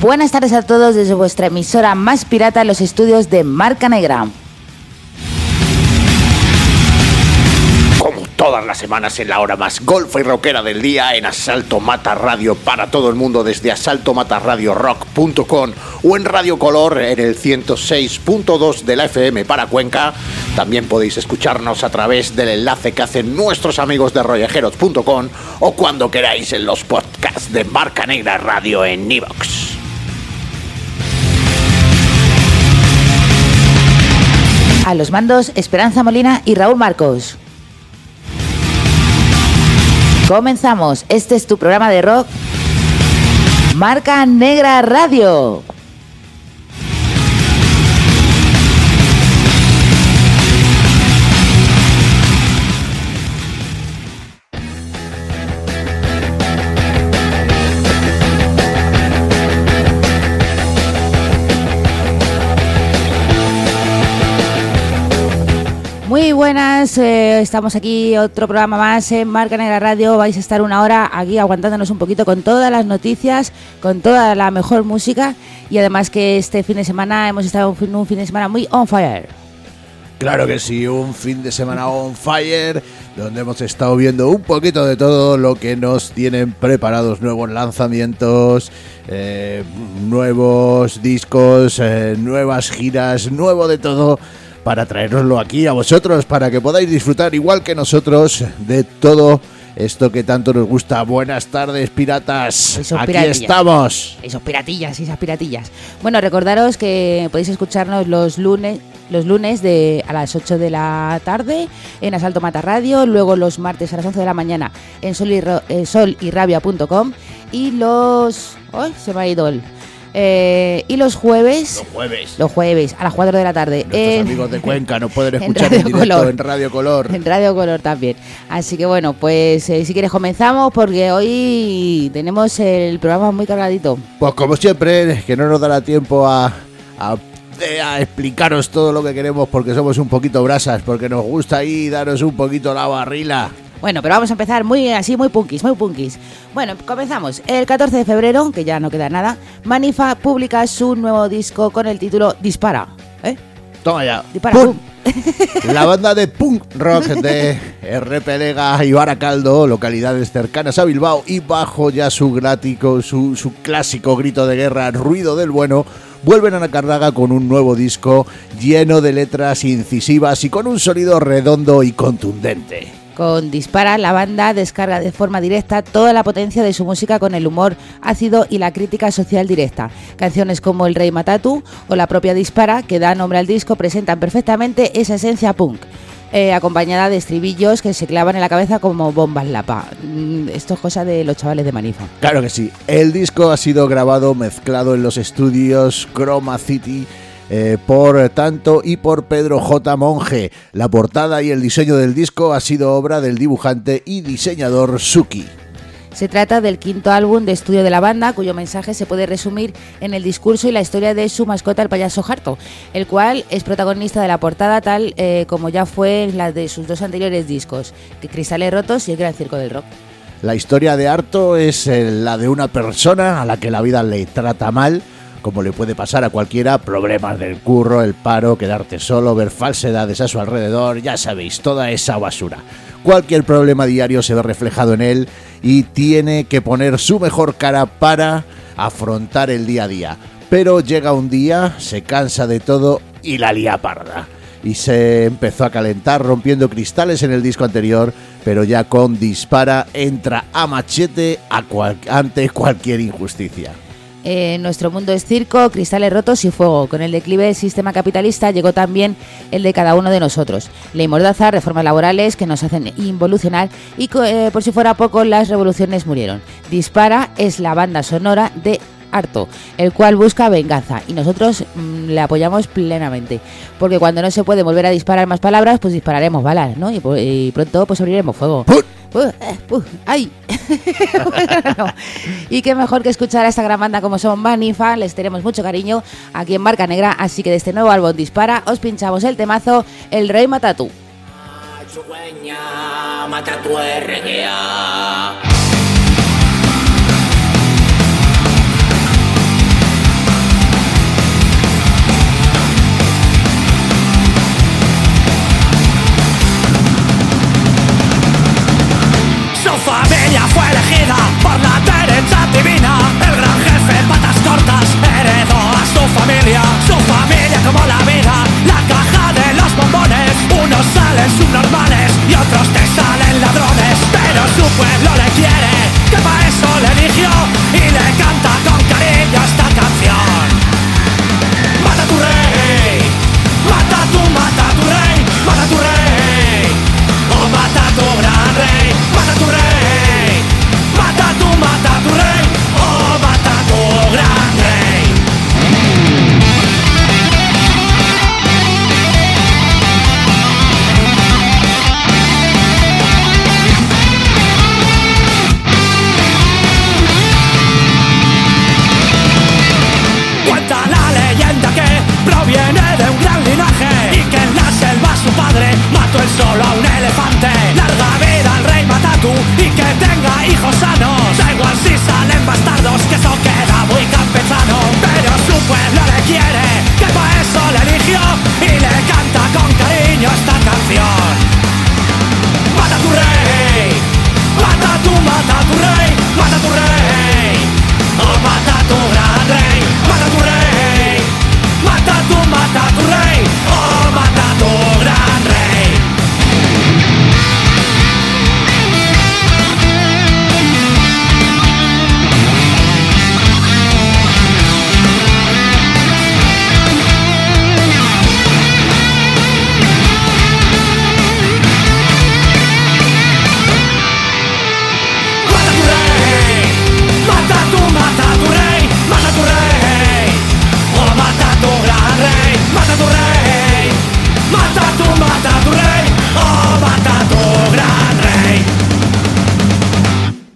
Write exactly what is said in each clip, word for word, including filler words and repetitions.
Buenas tardes a todos desde vuestra emisora más pirata en los estudios de Marca Negra. Como todas las semanas en la hora más golfa y rockera del día en Asalto Mata Radio para todo el mundo desde asalto mata radio rock punto com o en Radio Color en el ciento seis punto dos de la F M para Cuenca. También podéis escucharnos a través del enlace que hacen nuestros amigos de rollejeros punto com o cuando queráis en los podcasts de Marca Negra Radio en iVoox. A los mandos, Esperanza Molina y Raúl Marcos. Comenzamos. Este es tu programa de rock, Marca Negra Radio. Muy buenas, eh, estamos aquí, otro programa más en Marca Negra Radio. Vais a estar una hora aquí aguantándonos un poquito con todas las noticias, con toda la mejor música y además que este fin de semana hemos estado en un fin de semana muy on fire. Claro que sí, un fin de semana on fire, donde hemos estado viendo un poquito de todo lo que nos tienen preparados, nuevos lanzamientos, eh, nuevos discos, eh, nuevas giras, nuevo de todo, para traeroslo aquí a vosotros, para que podáis disfrutar igual que nosotros de todo esto que tanto nos gusta. Buenas tardes, piratas. Esos aquí piratillas. Estamos. Esos piratillas, esas piratillas. Bueno, recordaros que podéis escucharnos los lunes, los lunes de a las ocho de la tarde en Asalto Mata Radio, luego los martes a las once de la mañana en sol y, ro, eh, sol y rabia punto com y los... ¡Ay, se me ha ido el... Eh, y los jueves, Los jueves. los jueves a las cuatro de la tarde. Nuestros en, amigos de Cuenca nos pueden en escuchar Radio en, directo Color. en Radio Color. En Radio Color también. Así que bueno, pues eh, si quieres comenzamos porque hoy tenemos el programa muy cargadito. Pues como siempre, que no nos dará tiempo a, a, a explicaros todo lo que queremos porque somos un poquito brasas, porque nos gusta ahí daros un poquito la barrila. Bueno, pero vamos a empezar muy así, muy punkis, muy punkis. Bueno, comenzamos. El catorce de febrero, que ya no queda nada, Manifa publica su nuevo disco con el título Dispara. ¿Eh? Toma ya. Dispara, ¡Pum! pum. La banda de punk rock de R. Pelega y Baracaldo, localidades cercanas a Bilbao, y bajo ya su grático, su, su clásico grito de guerra, Ruido del Bueno, vuelven a la cardaga con un nuevo disco lleno de letras incisivas y con un sonido redondo y contundente. Con Dispara, la banda descarga de forma directa toda la potencia de su música con el humor ácido y la crítica social directa. Canciones como El Rey Matatu o la propia Dispara, que da nombre al disco, presentan perfectamente esa esencia punk, eh, acompañada de estribillos que se clavan en la cabeza como bombas lapa. Mm, esto es cosa de los chavales de Manifa. Claro que sí. El disco ha sido grabado, mezclado en los estudios Chroma City, Eh, por tanto y por Pedro J. Monge. La portada y el diseño del disco ha sido obra del dibujante y diseñador Suki. Se trata del quinto álbum de estudio de la banda, cuyo mensaje se puede resumir en el discurso y la historia de su mascota, el payaso Harto, el cual es protagonista de la portada, tal eh, como ya fue en la de sus dos anteriores discos, Cristales Rotos y El Gran Circo del Rock. La historia de Harto es eh, la de una persona a la que la vida le trata mal, como le puede pasar a cualquiera, problemas del curro, el paro, quedarte solo, ver falsedades a su alrededor, ya sabéis, toda esa basura. Cualquier problema diario se ve reflejado en él y tiene que poner su mejor cara para afrontar el día a día. Pero llega un día, se cansa de todo y la lía parda. Y se empezó a calentar rompiendo cristales en el disco anterior, pero ya con Dispara entra a machete a cual- ante cualquier injusticia. Eh, nuestro mundo es circo, cristales rotos y fuego. Con el declive del sistema capitalista llegó también el de cada uno de nosotros. Ley Mordaza, reformas laborales que nos hacen involucionar y eh, por si fuera poco las revoluciones murieron. Dispara es la banda sonora de Harto, el cual busca venganza y nosotros mmm, le apoyamos plenamente, porque cuando no se puede volver a disparar más palabras, pues dispararemos balas, ¿no? Y, y pronto pues abriremos fuego. ¡Put! Uh, eh, uh, ¡Ay! No. Y qué mejor que escuchar a esta gran banda como son Manifa. Les tenemos mucho cariño aquí en Marca Negra, así que de este nuevo álbum Dispara os pinchamos el temazo El Rey Matatu. Matatu R G A.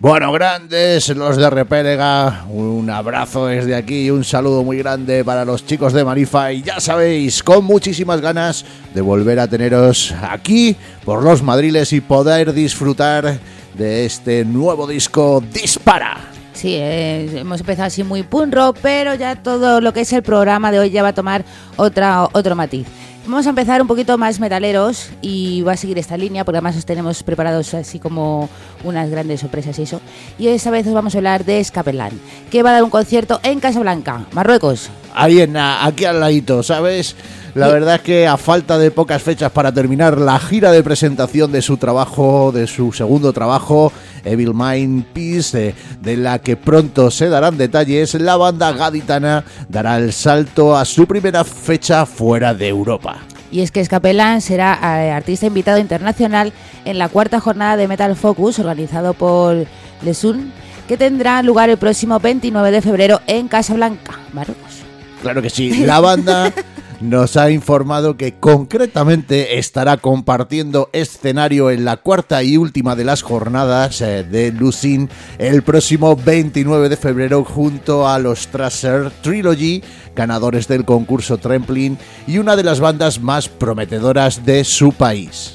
Bueno, grandes los de Repélega, un abrazo desde aquí y un saludo muy grande para los chicos de Marifa. Y ya sabéis, con muchísimas ganas de volver a teneros aquí por los Madriles y poder disfrutar de este nuevo disco Dispara. Sí, eh, hemos empezado así muy punk rock, pero ya todo lo que es el programa de hoy ya va a tomar otra, otro matiz. Vamos a empezar un poquito más metaleros y va a seguir esta línea porque además os tenemos preparados así como unas grandes sorpresas y eso. Y esta vez os vamos a hablar de Escapeland, que va a dar un concierto en Casablanca, Marruecos. Ahí en, aquí al ladito, ¿sabes? La verdad es que a falta de pocas fechas para terminar la gira de presentación de su trabajo, de su segundo trabajo, Evil Mind Peace, de, de la que pronto se darán detalles, la banda gaditana dará el salto a su primera fecha fuera de Europa. Y es que Escapeland será eh, artista invitado internacional en la cuarta jornada de Metal Focus organizado por Lesun, que tendrá lugar el próximo veintinueve de febrero en Casablanca, Marruecos. Claro que sí, la banda nos ha informado que concretamente estará compartiendo escenario en la cuarta y última de las jornadas eh, de Lucin el próximo veintinueve de febrero junto a los Tracer Trilogy, ganadores del concurso Trampling y una de las bandas más prometedoras de su país.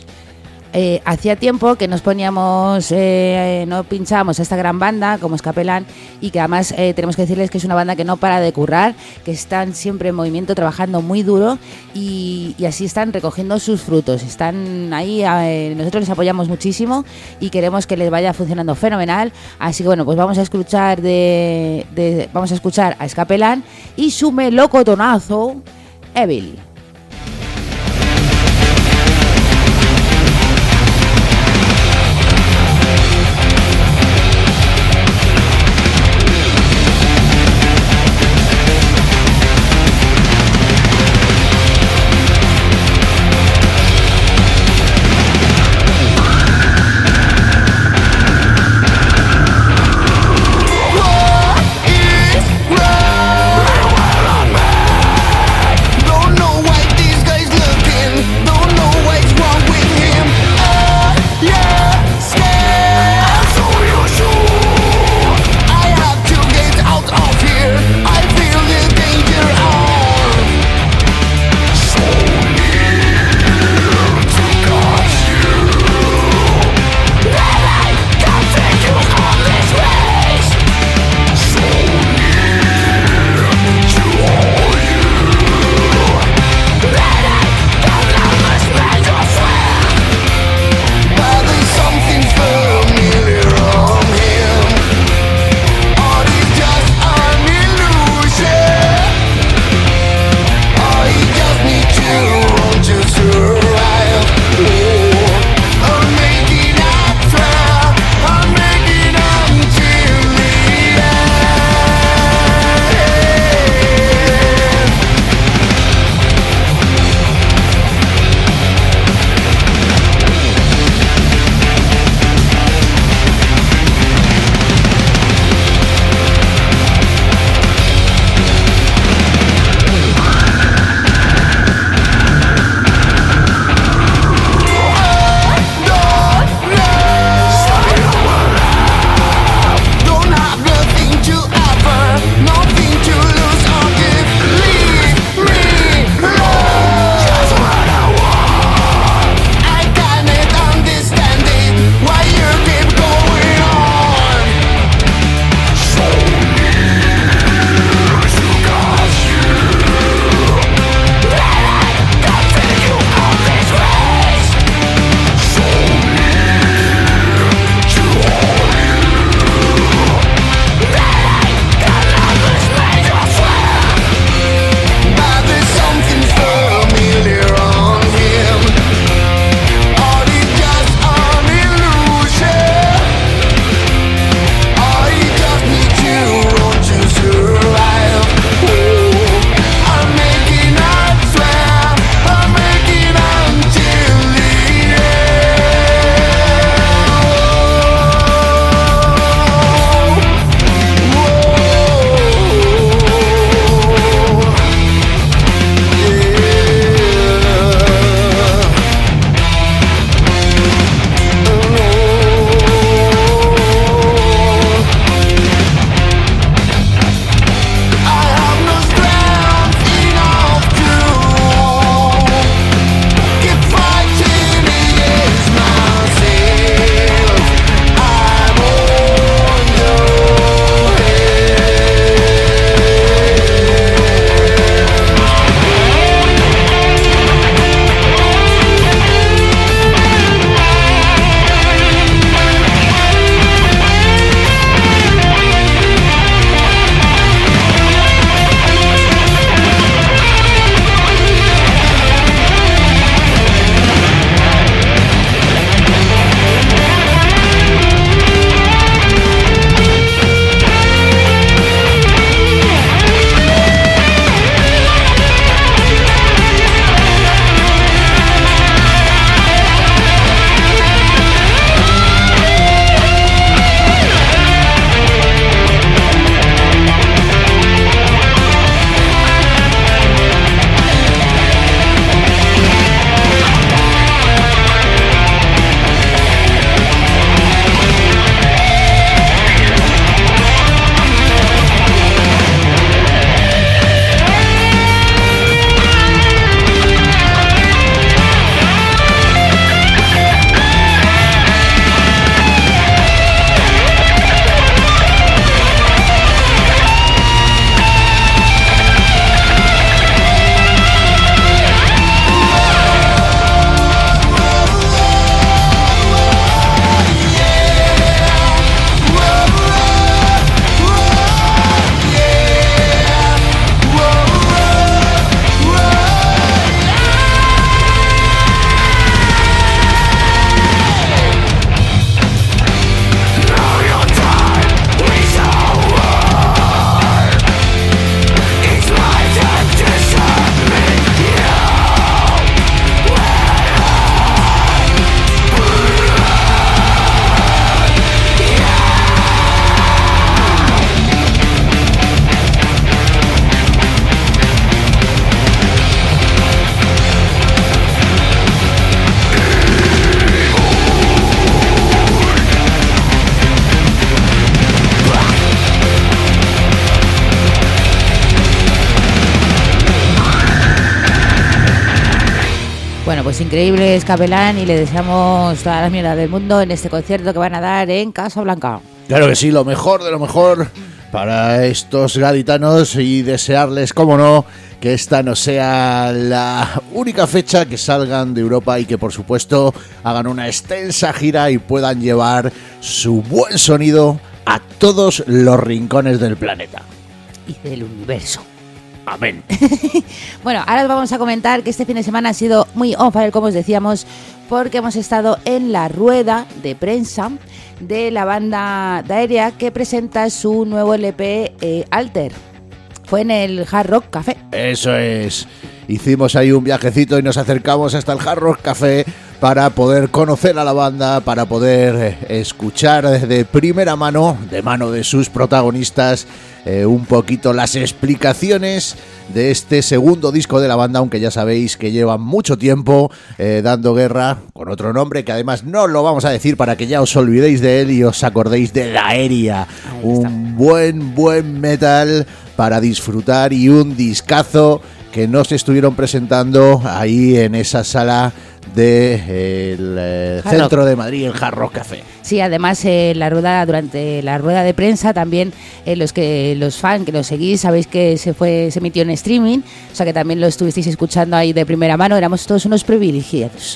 Eh, hacía tiempo que nos poníamos, eh, no pinchábamos a esta gran banda como Escapeland y que además eh, tenemos que decirles que es una banda que no para de currar, que están siempre en movimiento, trabajando muy duro y, y así están recogiendo sus frutos. Están ahí, eh, nosotros les apoyamos muchísimo y queremos que les vaya funcionando fenomenal. Así que bueno, pues vamos a escuchar de, de vamos a escuchar a Escapeland y su melocotonazo Evil. Don't know pues increíbles Capelán, y le deseamos toda la mierda del mundo en este concierto que van a dar en Casablanca. Claro que sí, lo mejor de lo mejor para estos gaditanos, y desearles, como no, que esta no sea la única fecha que salgan de Europa y que por supuesto hagan una extensa gira y puedan llevar su buen sonido a todos los rincones del planeta y del universo. Amén. Bueno, ahora os vamos a comentar que este fin de semana ha sido muy on fire, como os decíamos, porque hemos estado en la rueda de prensa de la banda Daeria, que presenta su nuevo L P eh, Alter. Fue en el Hard Rock Café. Eso es. Hicimos ahí un viajecito y nos acercamos hasta el Hard Rock Café para poder conocer a la banda, para poder eh, escuchar de primera mano, de mano de sus protagonistas, eh, un poquito las explicaciones de este segundo disco de la banda, aunque ya sabéis que llevan mucho tiempo eh, dando guerra con otro nombre que además no lo vamos a decir para que ya os olvidéis de él y os acordéis de Daeria. Un buen, buen metal para disfrutar y un discazo que nos estuvieron presentando ahí en esa sala del de, eh, centro Rock de Madrid, el Hard Rock Café. Sí, además eh, la rueda durante la rueda de prensa también eh, los que los fans que los seguís sabéis que se fue se emitió en streaming, o sea que también lo estuvisteis escuchando ahí de primera mano. Éramos todos unos privilegiados.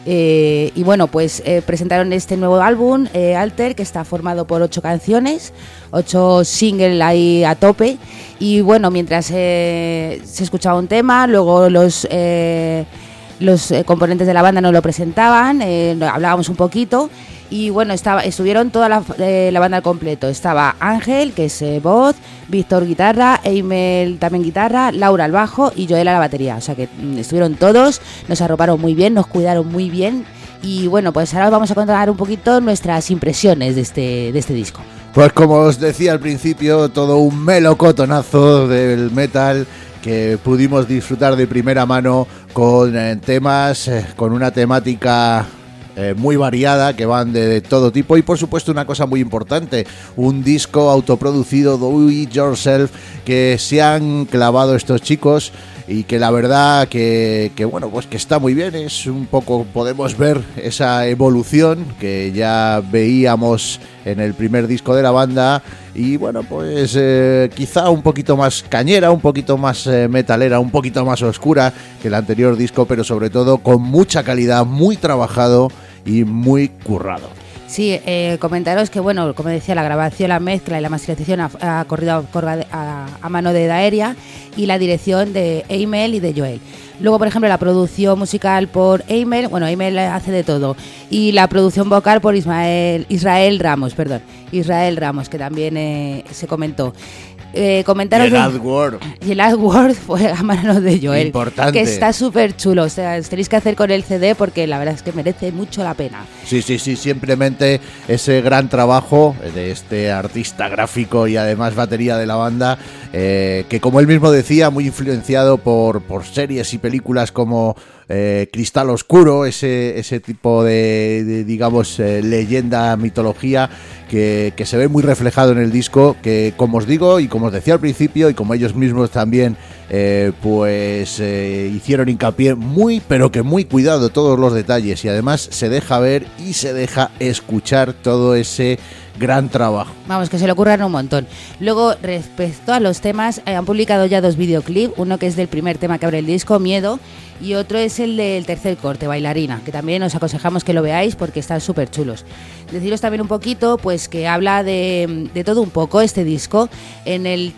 Eh, y bueno, pues eh, presentaron este nuevo álbum, eh, Alter, que está formado por ocho canciones, ocho singles ahí a tope. Y bueno, mientras eh, se escuchaba un tema, luego los eh, los eh, componentes de la banda nos lo presentaban, eh, hablábamos un poquito. Y bueno, estaba, estuvieron toda la, eh, la banda al completo. Estaba Ángel, que es eh, voz, Víctor guitarra, Eimel también guitarra, Laura al bajo y Joel a la batería. O sea que mm, estuvieron todos, nos arroparon muy bien, nos cuidaron muy bien. Y bueno, pues ahora os vamos a contar un poquito nuestras impresiones de este, de este disco. Pues como os decía al principio, todo un melocotonazo del metal que pudimos disfrutar de primera mano con eh, temas, eh, con una temática Eh, muy variada, que van de, de todo tipo, y por supuesto una cosa muy importante, un disco autoproducido, do it yourself, que se han clavado estos chicos y que la verdad que, que bueno, pues que está muy bien. Es un poco, podemos ver esa evolución que ya veíamos en el primer disco de la banda, y bueno, pues eh, quizá un poquito más cañera, un poquito más eh, metalera, un poquito más oscura que el anterior disco, pero sobre todo con mucha calidad, muy trabajado y muy currado. Sí, eh, comentaros que, bueno, como decía, la grabación, la mezcla y la masterización ha, ha corrido a, a, a mano de Daeria, y la dirección de Eimel y de Joel. Luego, por ejemplo, la producción musical por Eimel, bueno, Eimel hace de todo, y la producción vocal por Ismael, Israel Ramos, perdón, Israel Ramos, que también eh, se comentó. Eh, comentaros y el AdWord. Y el AdWord fue a manos de Joel. Importante. Que está súper chulo. O sea, tenéis que hacer con el C D porque la verdad es que merece mucho la pena. Sí, sí, sí. Simplemente ese gran trabajo de este artista gráfico y además batería de la banda, eh, que como él mismo decía, muy influenciado por, por series y películas como Eh, Cristal Oscuro, ese, ese tipo de, de digamos, eh, leyenda, mitología que, que se ve muy reflejado en el disco, que como os digo y como os decía al principio y como ellos mismos también eh, pues eh, hicieron hincapié, muy pero que muy cuidado todos los detalles, y además se deja ver y se deja escuchar todo ese gran trabajo. Vamos, que se le ocurran un montón. Luego, respecto a los temas, eh, han publicado ya dos videoclips, uno que es del primer tema que abre el disco, Miedo, y otro es el del tercer corte, Bailarina, que también os aconsejamos que lo veáis porque están súper chulos. Deciros también un poquito, pues que habla de, de todo un poco este disco. En el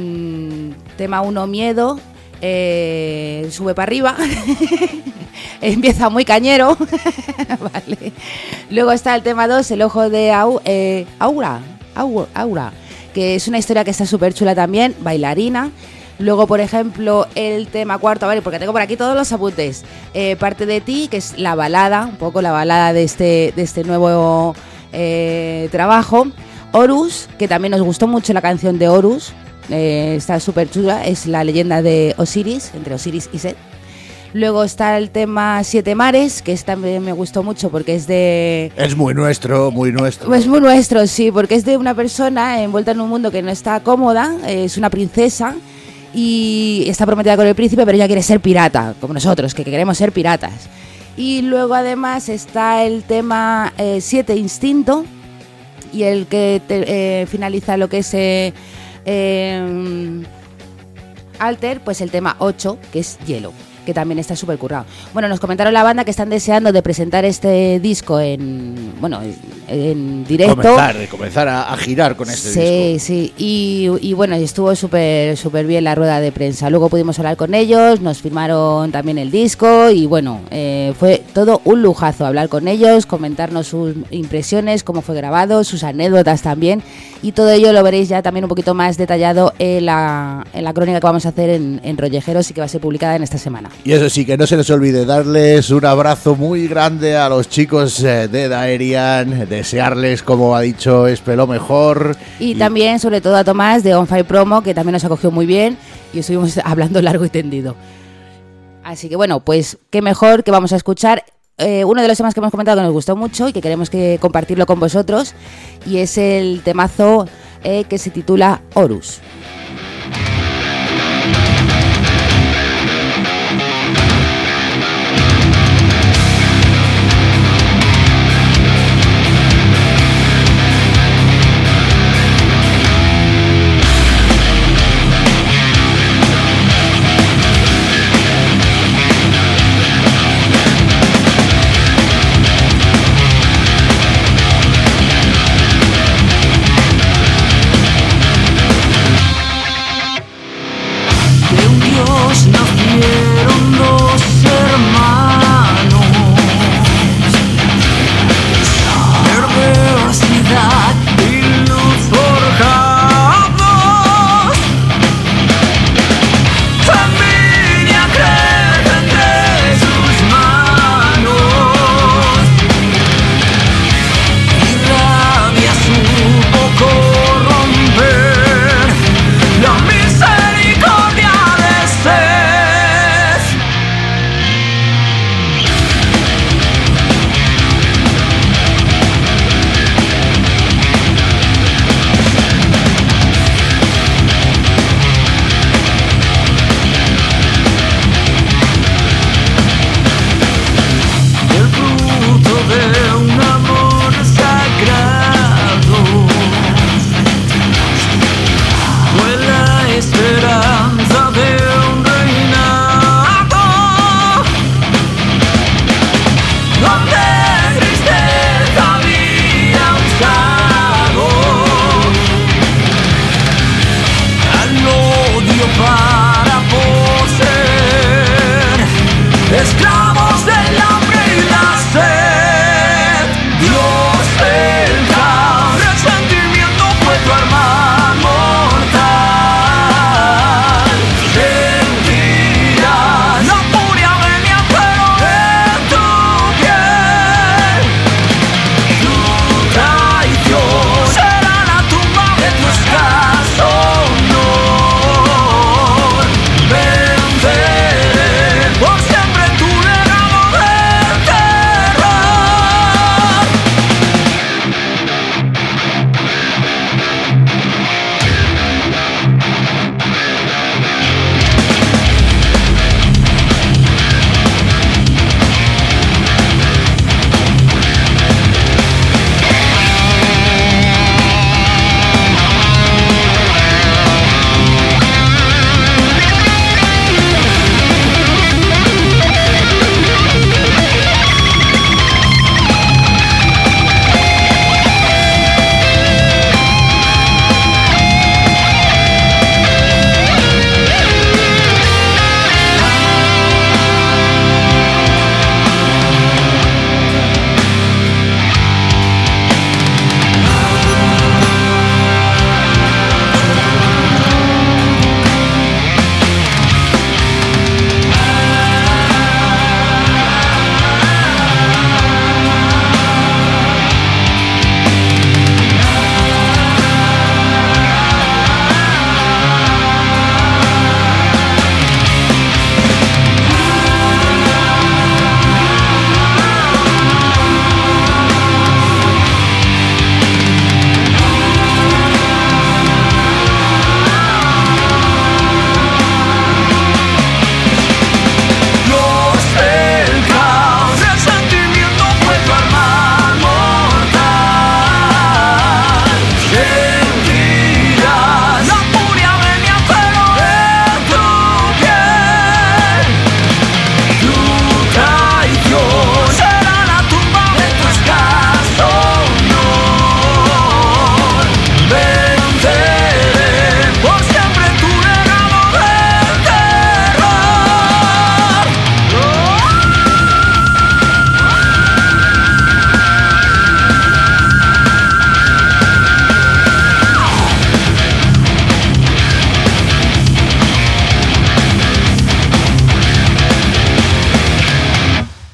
mmm, tema uno, Miedo, eh, sube para arriba, empieza muy cañero, vale. Luego está el tema dos, El ojo de Au, eh, Aura, Aura, Aura, que es una historia que está súper chula también, Bailarina. Luego, por ejemplo, el tema cuarto, vale, porque tengo por aquí todos los apuntes. Eh, Parte de ti, que es la balada, un poco la balada de este, de este nuevo eh, trabajo. Horus, que también nos gustó mucho la canción de Horus, eh, está súper chula, es la leyenda de Osiris, entre Osiris y Set. Luego está el tema Siete Mares, que también me gustó mucho porque es de... Es muy nuestro, muy nuestro. Es muy nuestro, sí, porque es de una persona envuelta en un mundo que no está cómoda, es una princesa y está prometida con el príncipe, pero ella quiere ser pirata, como nosotros, que queremos ser piratas. Y luego además está el tema eh, siete Instinto, y el que te, eh, finaliza lo que es eh, eh, Alter, pues el tema ocho, que es Hielo, que también está súper currado. Bueno, nos comentaron la banda que están deseando de presentar este disco en, bueno, en directo. Comenzar, de comenzar a, a girar con este sí, disco. Sí, sí, y, y bueno, estuvo súper súper bien la rueda de prensa. Luego pudimos hablar con ellos, nos firmaron también el disco y bueno, eh, fue todo un lujazo hablar con ellos, comentarnos sus impresiones, cómo fue grabado, sus anécdotas también, y todo ello lo veréis ya también un poquito más detallado en la, en la crónica que vamos a hacer en, en Rollejeros y que va a ser publicada en esta semana. Y eso sí, que no se les olvide darles un abrazo muy grande a los chicos de Daerian, desearles, como ha dicho Espe, lo mejor. Y, y también, sobre todo, a Tomás de On Fire Promo, que también nos acogió muy bien y estuvimos hablando largo y tendido. Así que bueno, pues qué mejor que vamos a escuchar eh, uno de los temas que hemos comentado que nos gustó mucho y que queremos que compartirlo con vosotros, y es el temazo eh, que se titula Horus.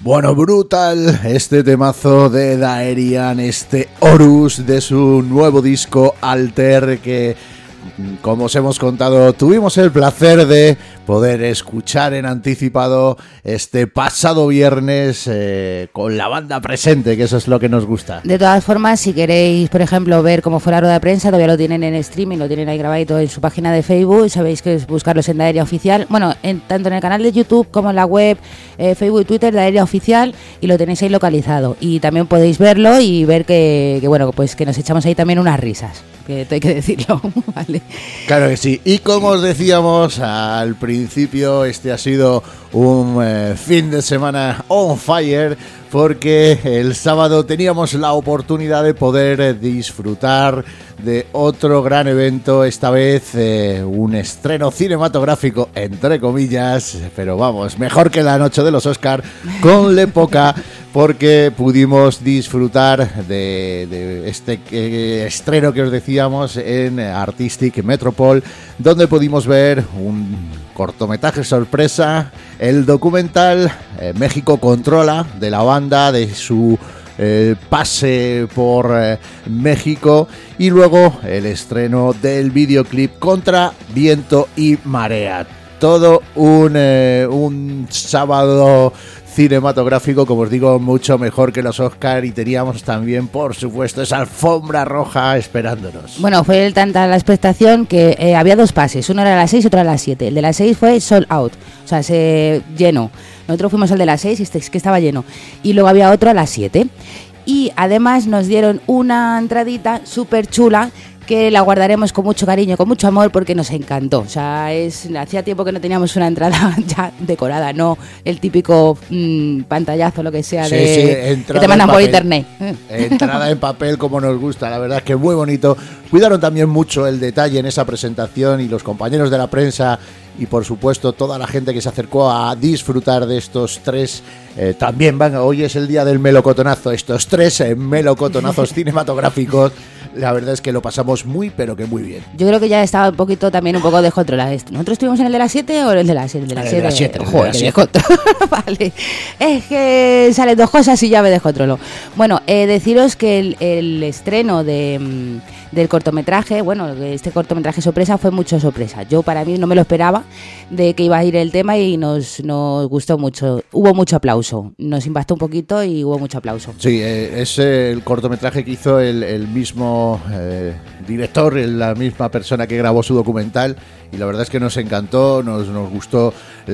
Bueno, brutal este temazo de Daerian, este Horus de su nuevo disco Alter, que, como os hemos contado, tuvimos el placer de poder escuchar en anticipado este pasado viernes eh, con la banda presente, que eso es lo que nos gusta. De todas formas, si queréis, por ejemplo, ver cómo fue la rueda de prensa, todavía lo tienen en streaming, lo tienen ahí grabadito en su página de Facebook, sabéis que es buscarlos en Daeria Oficial, bueno, en, tanto en el canal de YouTube como en la web, eh, Facebook y Twitter, Daeria Oficial, y lo tenéis ahí localizado. Y también podéis verlo y ver que, que bueno, pues que nos echamos ahí también unas risas, que hay que decirlo, ¿vale? Claro que sí. Y como os decíamos al principio, este ha sido un eh, fin de semana on fire, porque el sábado teníamos la oportunidad de poder eh, disfrutar de otro gran evento, esta vez eh, un estreno cinematográfico, entre comillas, pero vamos, mejor que la noche de los Oscar, con L'Época, porque pudimos disfrutar de, de este eh, estreno que os decíamos en Artistic Metropole, donde pudimos ver un cortometraje sorpresa, el documental eh, México Controla, de la banda, de su eh, pase por eh, México, y luego el estreno del videoclip Contra Viento y Marea. Todo un, eh, un sábado cinematográfico, como os digo, mucho mejor que los Oscar, y teníamos también, por supuesto, esa alfombra roja esperándonos. Bueno, fue tanta la expectación que eh, había dos pases, uno era a las seis y otro a las siete. El de las seis fue sold out, o sea, se llenó. Nosotros fuimos al de las seis y este es que estaba lleno. Y luego había otro a las siete. Y además nos dieron una entradita súper chula, que la guardaremos con mucho cariño, con mucho amor, porque nos encantó. O sea, es hacía tiempo que no teníamos una entrada ya decorada, no el típico mmm, pantallazo, lo que sea, sí, de sí, que te mandan por internet. Entrada en papel, como nos gusta, la verdad es que muy bonito. Cuidaron también mucho el detalle en esa presentación, y los compañeros de la prensa y por supuesto toda la gente que se acercó a disfrutar de estos tres, eh, también van, hoy es el día del melocotonazo, estos tres eh, melocotonazos cinematográficos. La verdad es que lo pasamos muy, pero que muy bien. Yo creo que ya estaba un poquito también un poco descontrolado. ¿Nosotros estuvimos en el de las siete o el de las siete? El de las siete. siete. Joder, que descontrolo. Vale. Es que salen dos cosas y ya me descontrolo. Bueno, eh, deciros que el, el estreno de, del cortometraje, bueno, este cortometraje sorpresa fue mucho sorpresa. Yo para mí no me lo esperaba de que iba a ir el tema y nos, nos gustó mucho. Hubo mucho aplauso. Nos impactó un poquito y hubo mucho aplauso. Sí, eh, es el cortometraje que hizo el, el mismo Eh, director, la misma persona que grabó su documental, y la verdad es que nos encantó, nos, nos gustó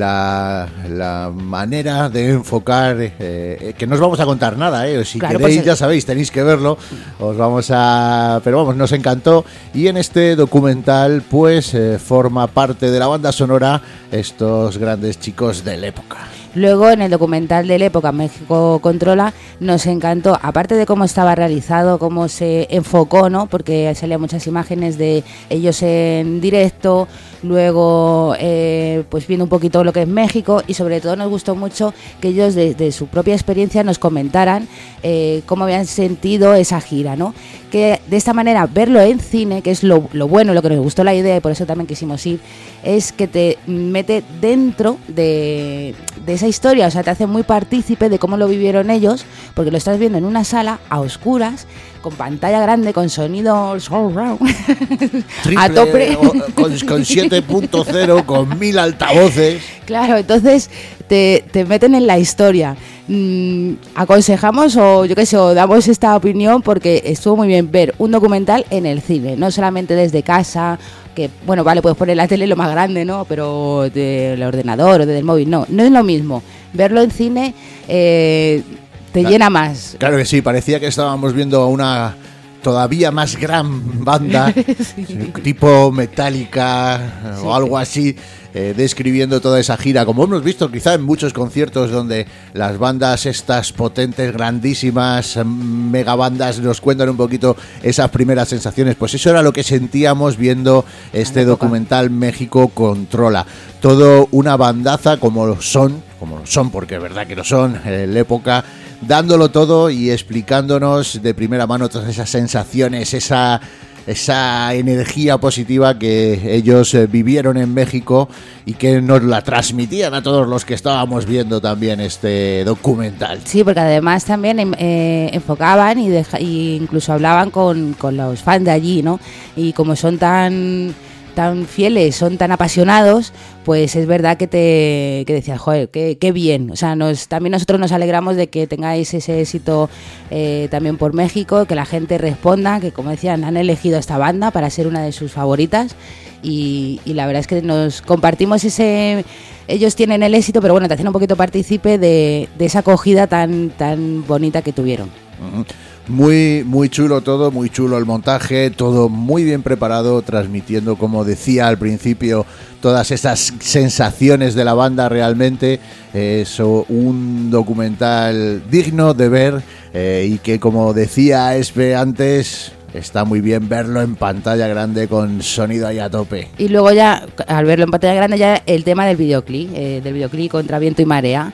la, la manera de enfocar, eh, que no os vamos a contar nada, eh, si claro, queréis, pues, ya sabéis, tenéis que verlo, os vamos a... pero vamos, nos encantó, y en este documental pues eh, forma parte de la banda sonora estos grandes chicos de L'Época. Luego, en el documental de L'Época, México Controla, nos encantó, aparte de cómo estaba realizado, cómo se enfocó, ¿no? Porque salían muchas imágenes de ellos en directo, luego eh, pues viendo un poquito lo que es México, y sobre todo nos gustó mucho que ellos de, de su propia experiencia nos comentaran eh, cómo habían sentido esa gira, ¿no? Que de esta manera verlo en cine, que es lo, lo bueno, lo que nos gustó la idea y por eso también quisimos ir, es que te mete dentro de, de esa historia, o sea, te hace muy partícipe de cómo lo vivieron ellos, porque lo estás viendo en una sala a oscuras, con pantalla grande, con sonido a tope, o, con, con siete punto cero, con mil altavoces. Claro, entonces te, te meten en la historia. Mm, aconsejamos o yo qué sé, o damos esta opinión porque estuvo muy bien ver un documental en el cine, no solamente desde casa, que bueno, vale, puedes poner la tele lo más grande, ¿no? Pero del ordenador o desde el móvil, no, no es lo mismo. Verlo en cine eh, te claro, llena más. Claro que sí, parecía que estábamos viendo a una todavía más gran banda, sí, tipo Metallica, sí, o algo así, eh, describiendo toda esa gira, como hemos visto quizá en muchos conciertos donde las bandas estas potentes, grandísimas, megabandas nos cuentan un poquito esas primeras sensaciones. Pues eso era lo que sentíamos viendo este documental México Controla. Todo una bandaza como lo son, como lo son porque es verdad que lo son, eh, L'Época, dándolo todo y explicándonos de primera mano todas esas sensaciones, esa esa energía positiva que ellos eh, vivieron en México y que nos la transmitían a todos los que estábamos viendo también este documental. Sí, porque además también eh, enfocaban y, deja, y incluso hablaban con, con los fans de allí, ¿no? Y como son tan... tan fieles, son tan apasionados, pues es verdad que te que decías, joder, qué, qué bien. O sea, nos, también nosotros nos alegramos de que tengáis ese éxito eh, también por México, que la gente responda, que como decían, han elegido esta banda para ser una de sus favoritas y, y la verdad es que nos compartimos ese... Ellos tienen el éxito, pero bueno, te hacen un poquito partícipe de, de esa acogida tan, tan bonita que tuvieron. Uh-huh. Muy, muy chulo todo, muy chulo el montaje, todo muy bien preparado, transmitiendo, como decía al principio, todas esas sensaciones de la banda realmente. Es un documental digno de ver eh, y que, como decía Espe antes, está muy bien verlo en pantalla grande con sonido ahí a tope. Y luego ya, al verlo en pantalla grande, ya el tema del videoclip, eh, del videoclip Contra Viento y Marea.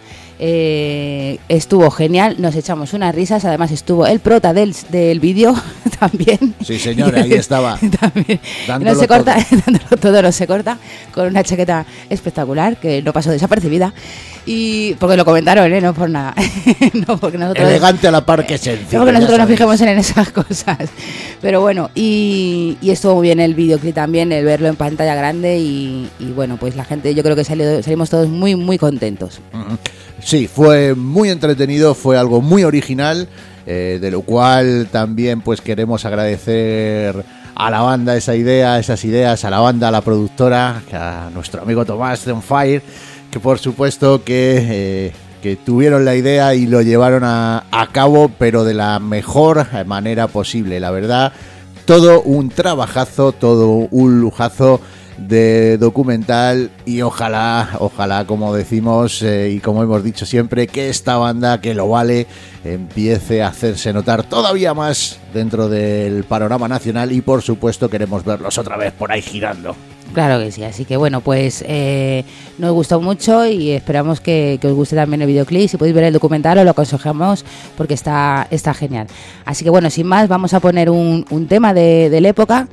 Eh, estuvo genial, nos echamos unas risas, además estuvo el prota del, del vídeo también. Sí, señor, ahí estaba. También. No se corta, dándolo todo no se corta, con una chaqueta espectacular que no pasó desapercibida. Y porque lo comentaron, ¿eh? No por nada. No porque nosotros, elegante a la par que sencillo. No porque nosotros nos fijemos en esas cosas. Pero bueno, y, y estuvo muy bien el videoclip también, el verlo en pantalla grande y, y bueno, pues la gente, yo creo que salió, salimos todos muy, muy contentos. Uh-huh. Sí, fue muy entretenido, fue algo muy original, eh, de lo cual también pues queremos agradecer a la banda esa idea, esas ideas, a la banda, a la productora, a nuestro amigo Tomás de On Fire, que por supuesto que, eh, que tuvieron la idea y lo llevaron a, a cabo, pero de la mejor manera posible. La verdad, todo un trabajazo, todo un lujazo de documental y ojalá, ojalá, como decimos eh, y como hemos dicho siempre, que esta banda, que lo vale, empiece a hacerse notar todavía más dentro del panorama nacional y por supuesto queremos verlos otra vez por ahí girando. Claro que sí, así que bueno, pues eh, nos gustó mucho y esperamos que, que os guste también el videoclip. Si podéis ver el documental os lo aconsejamos porque está, está genial. Así que bueno, sin más, vamos a poner un, un tema de, de la época.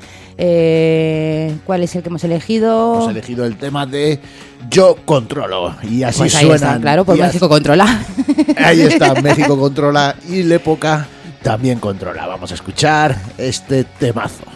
Eh, ¿Cuál es el que hemos elegido? Hemos elegido el tema de Yo Controlo y así pues ahí suena. Claro, por México Controla. Ahí está, México Controla y la época también controla. Vamos a escuchar este temazo.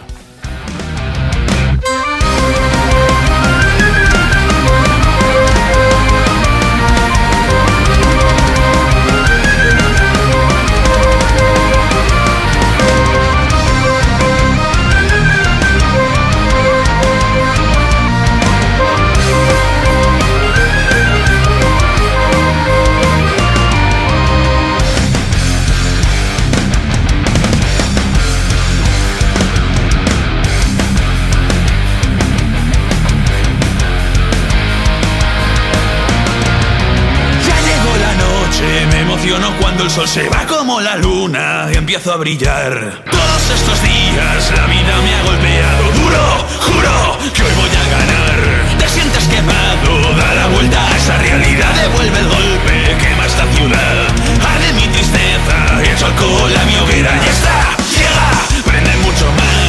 Cuando el sol se va como la luna y empiezo a brillar. Todos estos días la vida me ha golpeado duro. Juro que hoy voy a ganar. Te sientes quemado, da la vuelta a esa realidad. Devuelve el golpe, quema esta ciudad. Arde mi tristeza y echo alcohol a mi hoguera. Y está, llega, prende mucho más.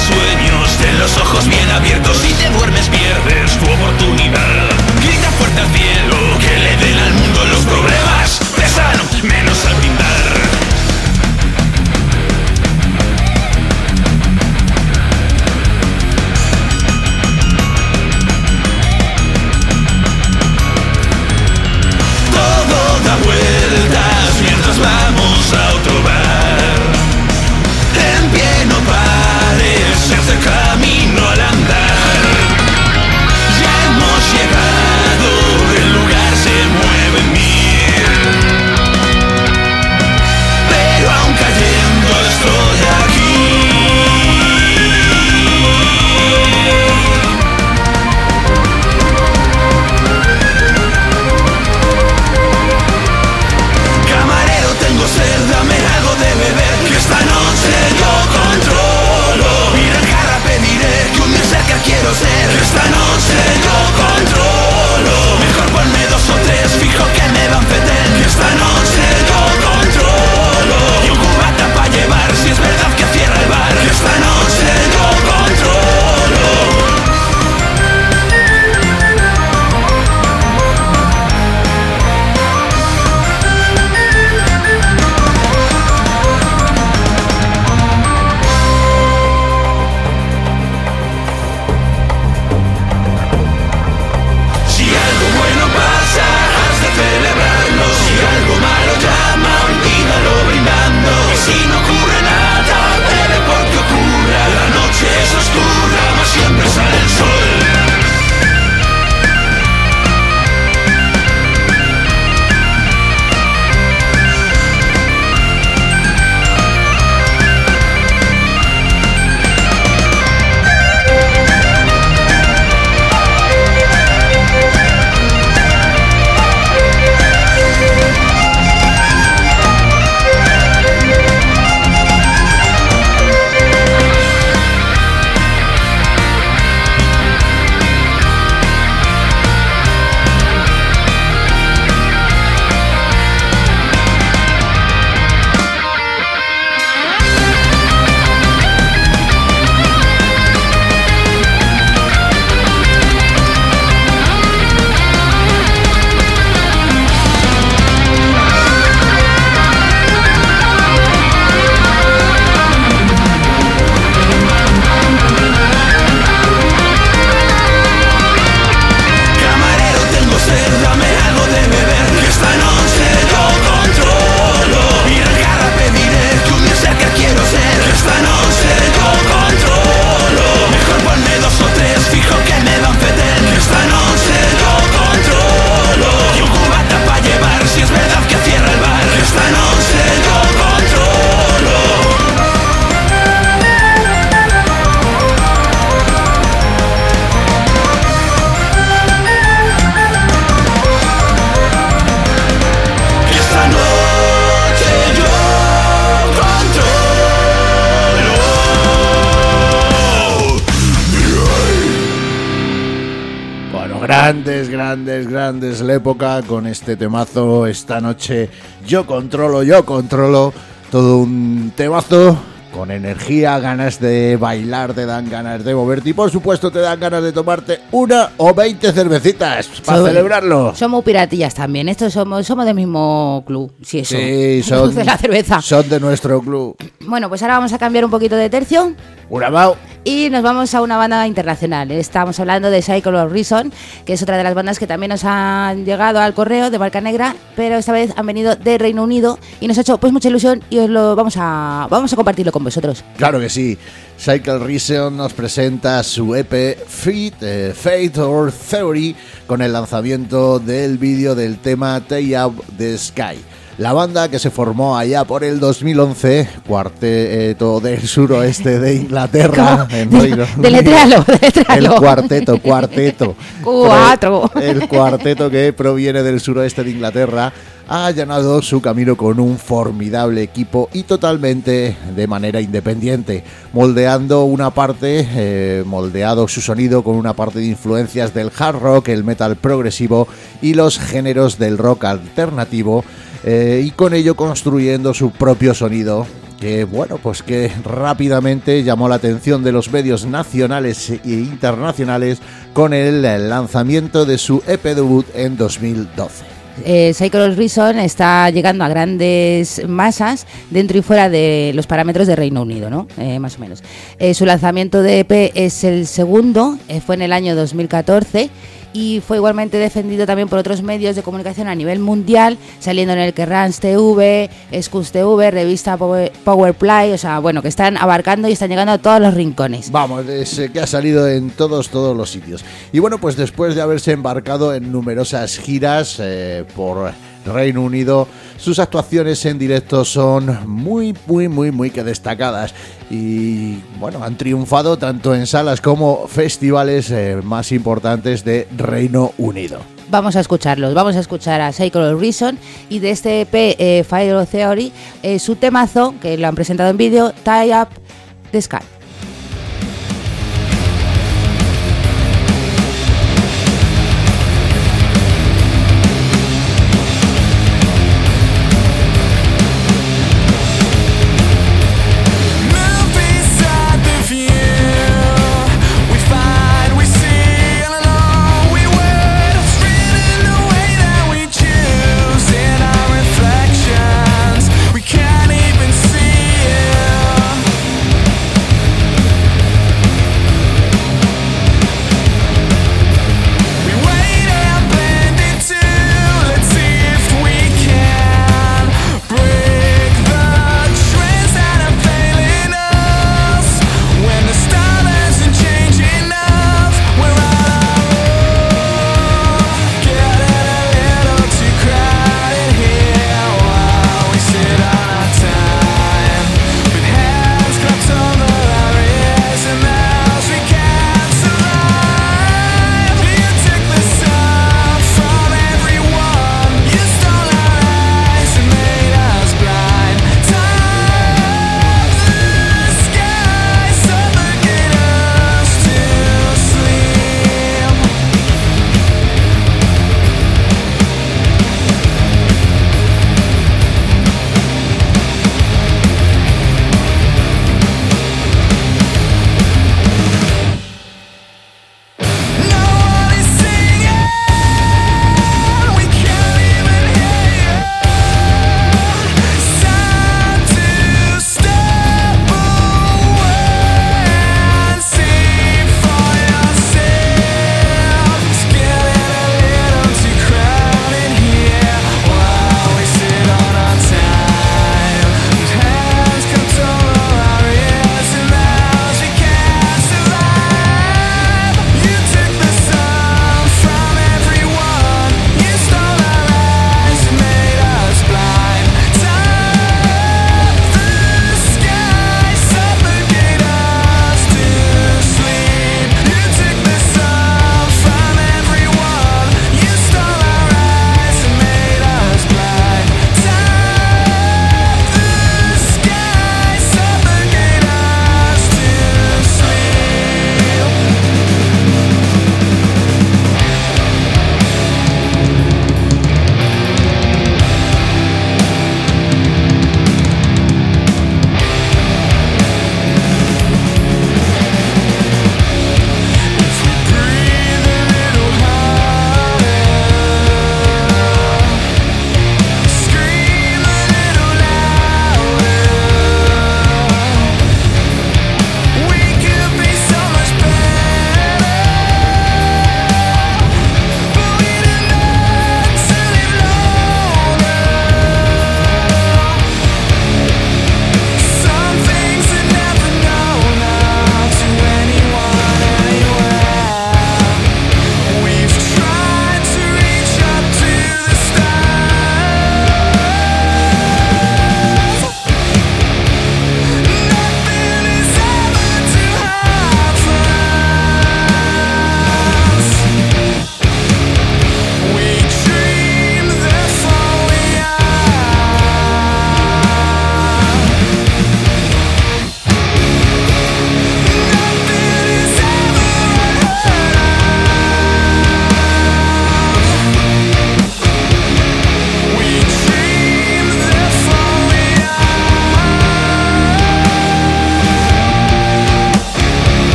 Los ojos bien abiertos, si te duermes pierdes tu oportunidad. Grita fuerte al Grandes, grandes, grandes la época con este temazo esta noche. Yo controlo, yo controlo. Todo un temazo con energía, ganas de bailar, te dan ganas de moverte y por supuesto te dan ganas de tomarte una o veinte cervecitas para Somos- celebrarlo. Somos piratillas también. Estos somos, somos del mismo club. Sí, eso. Sí, son de la cerveza. Son de nuestro club. Bueno, pues ahora vamos a cambiar un poquito de tercio. Una Mau. Y nos vamos a una banda internacional. Estamos hablando de Cycle of Reason, que es otra de las bandas que también nos han llegado al correo de Barca Negra, pero esta vez han venido de Reino Unido y nos ha hecho pues mucha ilusión y os lo vamos a vamos a compartirlo con vosotros. Claro que sí. Cycle Reason nos presenta su E P Fate, eh, Fate or Theory con el lanzamiento del vídeo del tema Tay Up the Sky. La banda, que se formó allá por el dos mil once, cuarteto del suroeste de Inglaterra. En Reino Unido. Deletréalo, deletréalo. El cuarteto, cuarteto. Cuatro. El cuarteto que proviene del suroeste de Inglaterra ha allanado su camino con un formidable equipo y totalmente de manera independiente, moldeando una parte, eh, moldeado su sonido con una parte de influencias del hard rock, el metal progresivo y los géneros del rock alternativo, eh, y con ello construyendo su propio sonido, que bueno, pues que rápidamente llamó la atención de los medios nacionales e internacionales con el lanzamiento de su E P debut en dos mil doce. Eh, Cycle of Reason está llegando a grandes masas dentro y fuera de los parámetros de Reino Unido, ¿no? Eh, más o menos. Eh, su lanzamiento de E P es el segundo, eh, fue en el año dos mil catorce y fue igualmente defendido también por otros medios de comunicación a nivel mundial, saliendo en el Kerrans T V, Scus T V, revista Power, Powerplay, o sea, bueno, que están abarcando y están llegando a todos los rincones. Vamos, es eh, que ha salido en todos, todos los sitios. Y bueno, pues después de haberse embarcado en numerosas giras eh, por Reino Unido, sus actuaciones en directo son muy, muy, muy, muy que destacadas. Y bueno, han triunfado tanto en salas como festivales eh, más importantes de Reino Unido. Vamos a escucharlos, vamos a escuchar a Cycle of Reason y de este E P eh, Fire of Theory, eh, su temazo, que lo han presentado en vídeo, Tie Up the Sky. We can't even see it.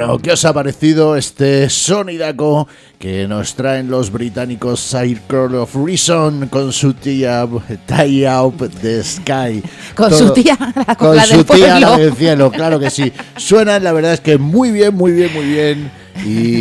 Bueno, ¿qué os ha parecido este sonidaco que nos traen los británicos Circle of Reason con su tía Tie Up the Sky? Con Todo, su tía, la con copla su del tía pueblo. la del cielo, claro que sí. Suenan, la verdad es que muy bien, muy bien, muy bien.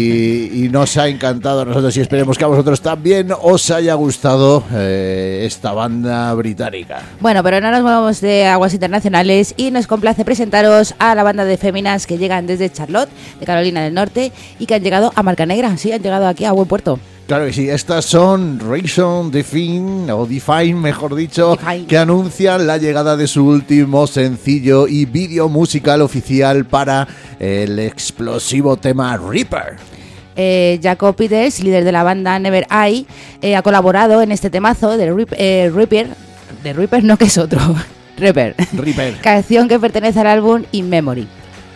Y, y nos ha encantado a nosotros y esperemos que a vosotros también os haya gustado eh, esta banda británica. Bueno, pero no nos movemos de aguas internacionales y nos complace presentaros a la banda de féminas que llegan desde Charlotte, de Carolina del Norte, y que han llegado a Marca Negra. Sí, han llegado aquí a buen puerto. Claro que sí, estas son Reason Define, o Define mejor dicho, Define. que anuncian la llegada de su último sencillo y vídeo musical oficial para el explosivo tema Reaper. Eh, Jacob Peters, líder de la banda Never Eye, eh, ha colaborado en este temazo de Rip, eh, Reaper, de Reaper no, que es otro, Reaper, Reaper. canción que pertenece al álbum In Memory.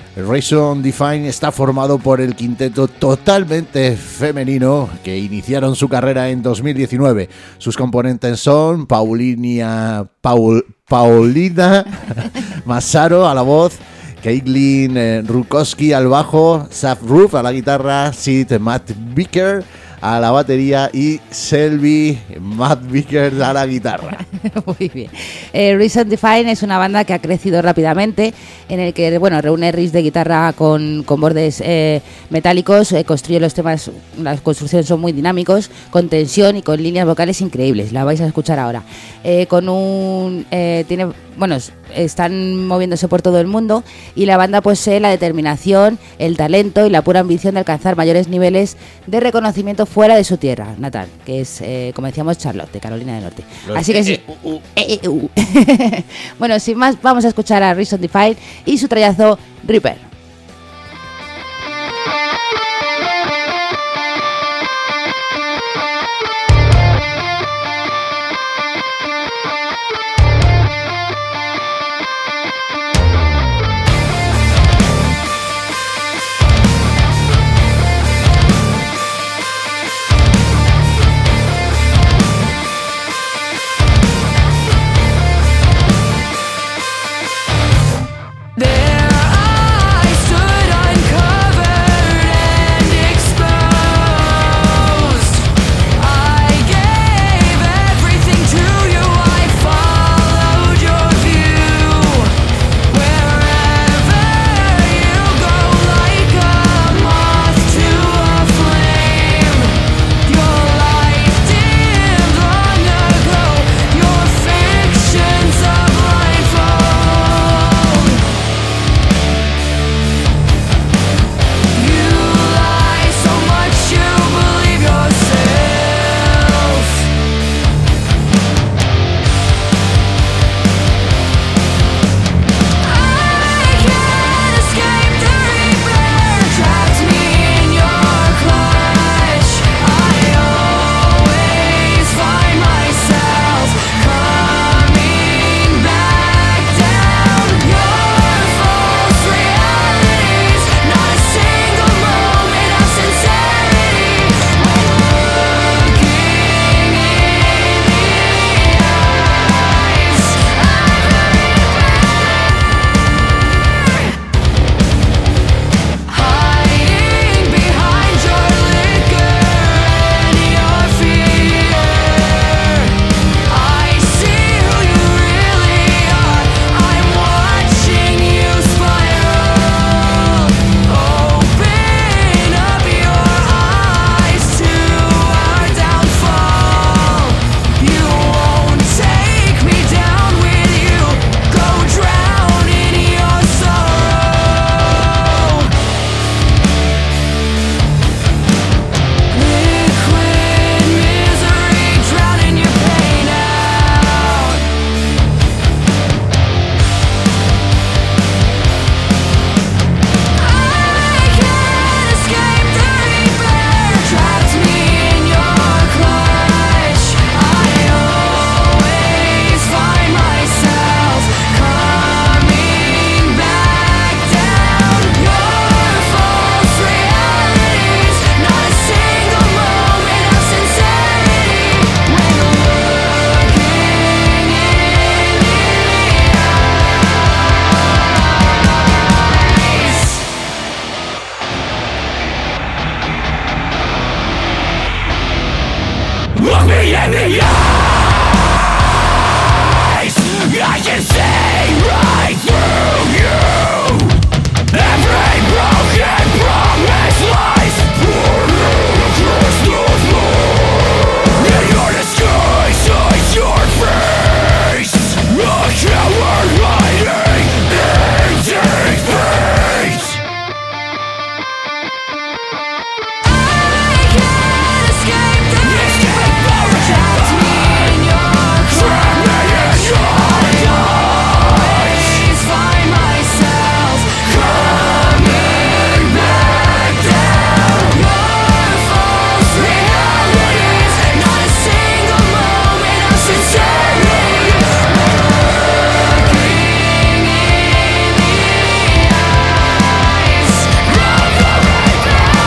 Reason Define está formado por el quinteto totalmente femenino que iniciaron su carrera en dos mil diecinueve. Sus componentes son Paulinia, Paul, Paulina Massaro a la voz, Caitlin eh, Rukowski al bajo, Saf Roof a la guitarra, Sid Matt Vicker a la batería y Selby Matt Vickers a la guitarra. Muy bien. Eh, Reason Define es una banda que ha crecido rápidamente, en el que bueno reúne riffs de guitarra con, con bordes eh, metálicos, eh, construye los temas, las construcciones son muy dinámicos, con tensión y con líneas vocales increíbles. La vais a escuchar ahora. Eh, con un eh, tiene bueno están moviéndose por todo el mundo y la banda posee la determinación, el talento y la pura ambición de alcanzar mayores niveles de reconocimiento fuera de su tierra natal, que es, eh, como decíamos, Charlotte, de Carolina del Norte. Los Así que sí. eh, uh, uh. Eh, eh, uh. Bueno, sin más, vamos a escuchar a Reason Define y su trayazo Reaper. There are me in the eyes. I can see right through you. Every broken promise lies pouring across the floor. In your disguise, hide your face. A coward hiding in deep space. I can't escape the Escape our trapped me in your Trap me in your always find myself coming back down. More false realities, not a single moment of sincerity. Looking in the eyes of the right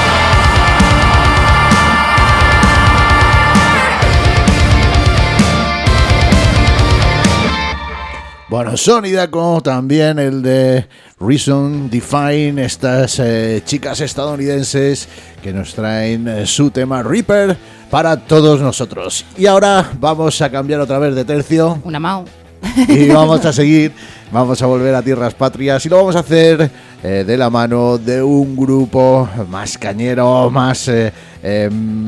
Bueno, sonidaco también el de Reason Define, estas eh, chicas estadounidenses que nos traen eh, su tema Reaper para todos nosotros. Y ahora vamos a cambiar otra vez de tercio Una Mao. y vamos a seguir, vamos a volver a tierras patrias y lo vamos a hacer eh, de la mano de un grupo más cañero, más eh, eh,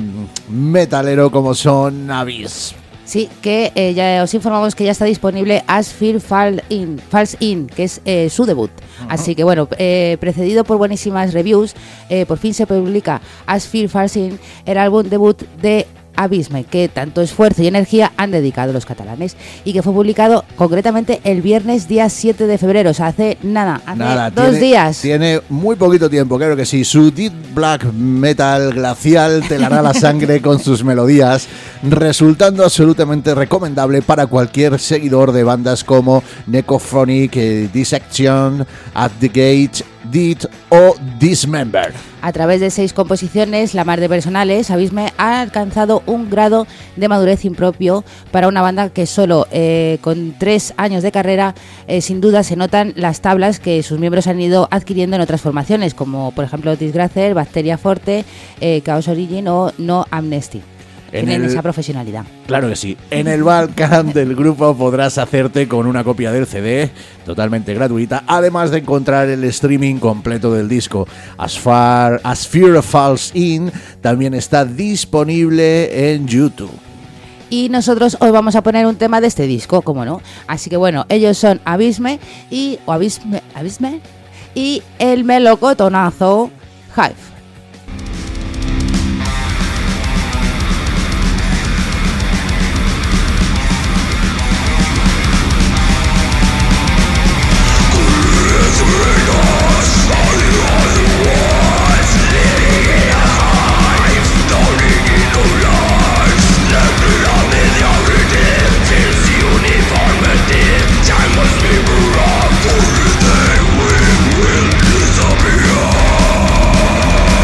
metalero como son Abyss. Sí, que eh, ya os informamos que ya está disponible As Fear Fall In, Falls In, que es eh, su debut. Uh-huh. Así que bueno, eh, precedido por buenísimas reviews, eh, por fin se publica As Fear Falls In, el álbum debut de Abysme, que tanto esfuerzo y energía han dedicado los catalanes y que fue publicado concretamente el viernes día siete de febrero, o sea, hace nada, hace Nada, dos tiene, días. Tiene muy poquito tiempo, claro que sí. Su deep black metal glacial te helará la sangre con sus melodías, resultando absolutamente recomendable para cualquier seguidor de bandas como Necrophonic, eh, Dissection, At the Gate, Deed o Dismember. A través de seis composiciones, la mar de personales, Abysme ha alcanzado un grado de madurez impropio para una banda que solo eh, con tres años de carrera, eh, sin duda se notan las tablas que sus miembros han ido adquiriendo en otras formaciones, como por ejemplo Disgracer, Bacteria Forte, eh, Chaos Origin o No Amnesty. Tienen el, esa profesionalidad. Claro que sí. En el Bandcamp del grupo podrás hacerte con una copia del C D totalmente gratuita, además de encontrar el streaming completo del disco. As Far As Fear Falls In también está disponible en YouTube. Y nosotros os vamos a poner un tema de este disco, como no. Así que bueno, ellos son Abysme y o Abysme, Abysme y el melocotonazo Hive. Time must be wrong, for they will disappear.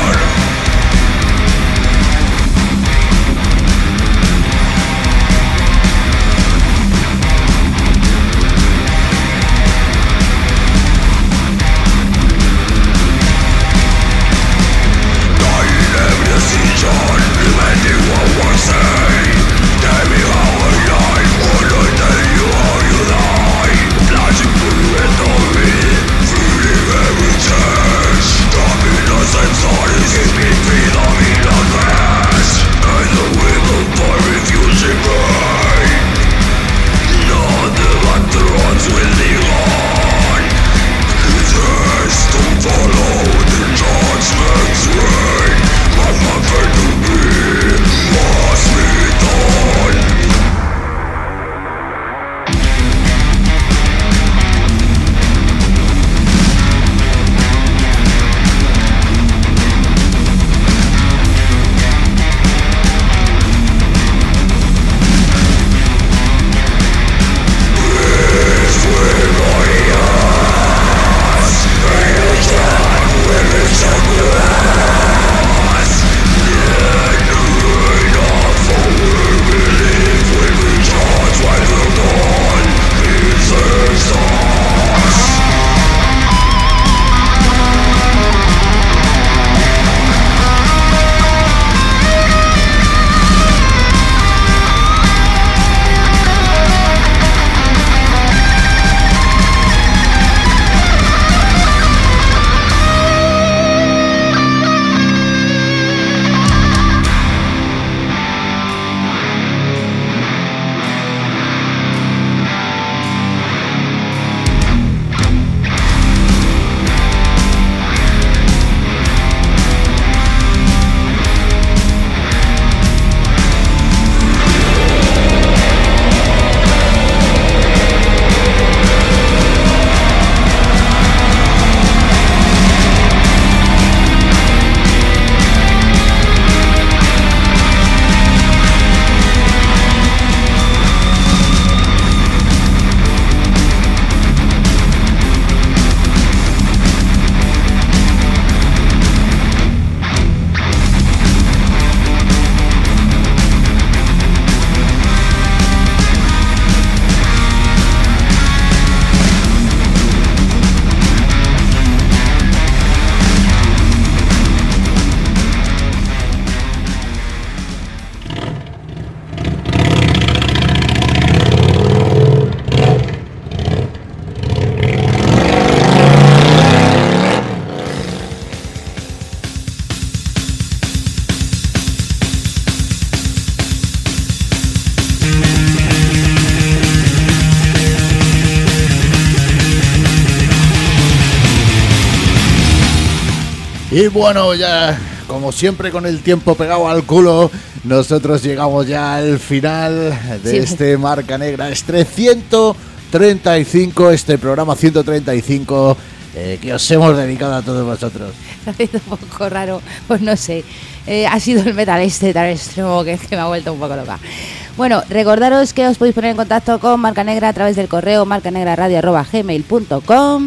Y bueno, ya como siempre con el tiempo pegado al culo, nosotros llegamos ya al final de Sí. este Marca Negra, este ciento treinta y cinco, este programa ciento treinta y cinco eh, que os hemos dedicado a todos vosotros. Ha sido un poco raro, pues no sé. Eh, ha sido el metal este tan extremo que, que me ha vuelto un poco loca. Bueno, recordaros que os podéis poner en contacto con Marca Negra a través del correo marcanegraradio arroba gmail punto com.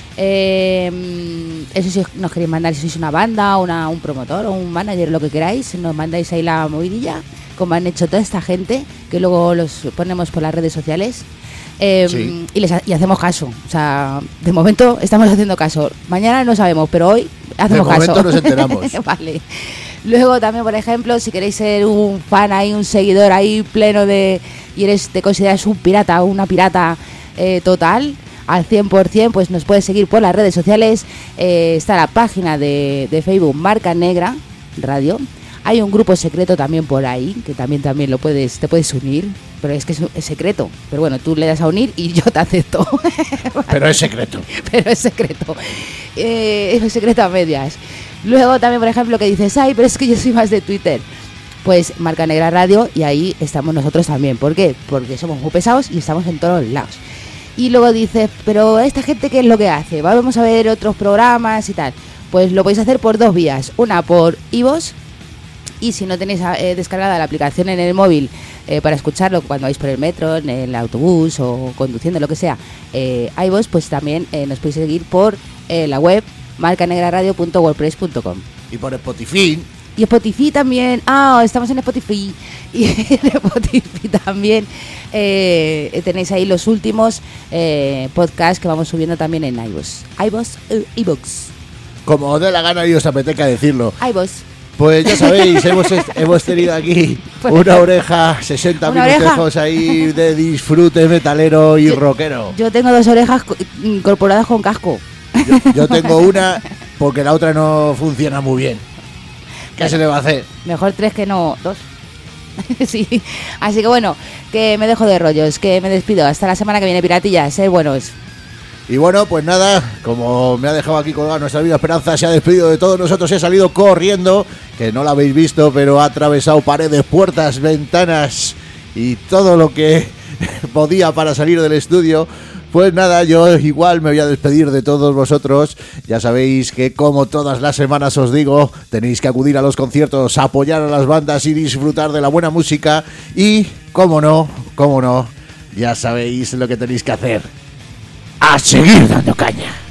Eh, eso si nos queréis mandar, si sois una banda, una, un promotor o un manager, lo que queráis, nos mandáis ahí la movidilla, como han hecho toda esta gente, que luego los ponemos por las redes sociales. Eh, Sí. y les ha- y hacemos caso. O sea, de momento estamos haciendo caso. Mañana no sabemos, pero hoy hacemos De momento caso. nos enteramos. Vale. Luego también, por ejemplo, si queréis ser un fan ahí, un seguidor ahí pleno de... y eres te consideras un pirata o una pirata eh, total, al cien por ciento, pues nos puedes seguir por las redes sociales. Eh, está la página de, de Facebook Marca Negra Radio. Hay un grupo secreto también por ahí, que también también lo puedes te puedes unir, pero es que es, es secreto. Pero bueno, tú le das a unir y yo te acepto. Pero es secreto. Pero es secreto. Eh, es secreto a medias. Luego también, por ejemplo, que dices, ay, pero es que yo soy más de Twitter. Pues Marca Negra Radio y ahí estamos nosotros también. ¿Por qué? Porque somos muy pesados y estamos en todos lados. Y luego dices, pero esta gente, ¿qué es lo que hace? Vamos a ver otros programas y tal. Pues lo podéis hacer por dos vías. Una por iVoox. Y si no tenéis eh, descargada la aplicación en el móvil eh, para escucharlo cuando vais por el metro, en el autobús o conduciendo, lo que sea, eh, iVoox, pues también eh, nos podéis seguir por eh, la web marcanegraradio punto wordpress punto com. Y por Spotify. Y Spotify también. Ah, estamos en Spotify. Y en Spotify también eh, tenéis ahí los últimos eh, podcasts que vamos subiendo también en iVoox. iVoox, eh, iVoox, Como os dé la gana y os apetezca decirlo. iVoox. Pues ya sabéis, hemos, est- hemos tenido aquí una oreja, sesenta Una oreja. minutejos ahí de disfrute metalero y Yo- rockero. Yo tengo dos orejas co- incorporadas con casco. Yo, yo tengo una porque la otra no funciona muy bien. ¿Qué se le va a hacer? Mejor tres que no dos. Sí. Así que bueno, que me dejo de rollos, que me despido. Hasta la semana que viene, piratillas. Ser buenos. Y bueno, pues nada, como me ha dejado aquí colgada nuestra amiga Esperanza, se ha despedido de todos nosotros, he salido corriendo, que no la habéis visto, pero ha atravesado paredes, puertas, ventanas y todo lo que podía para salir del estudio. Pues nada, yo igual me voy a despedir de todos vosotros. Ya sabéis que como todas las semanas os digo, tenéis que acudir a los conciertos, apoyar a las bandas y disfrutar de la buena música. Y, cómo no, cómo no, ya sabéis lo que tenéis que hacer. A seguir dando caña.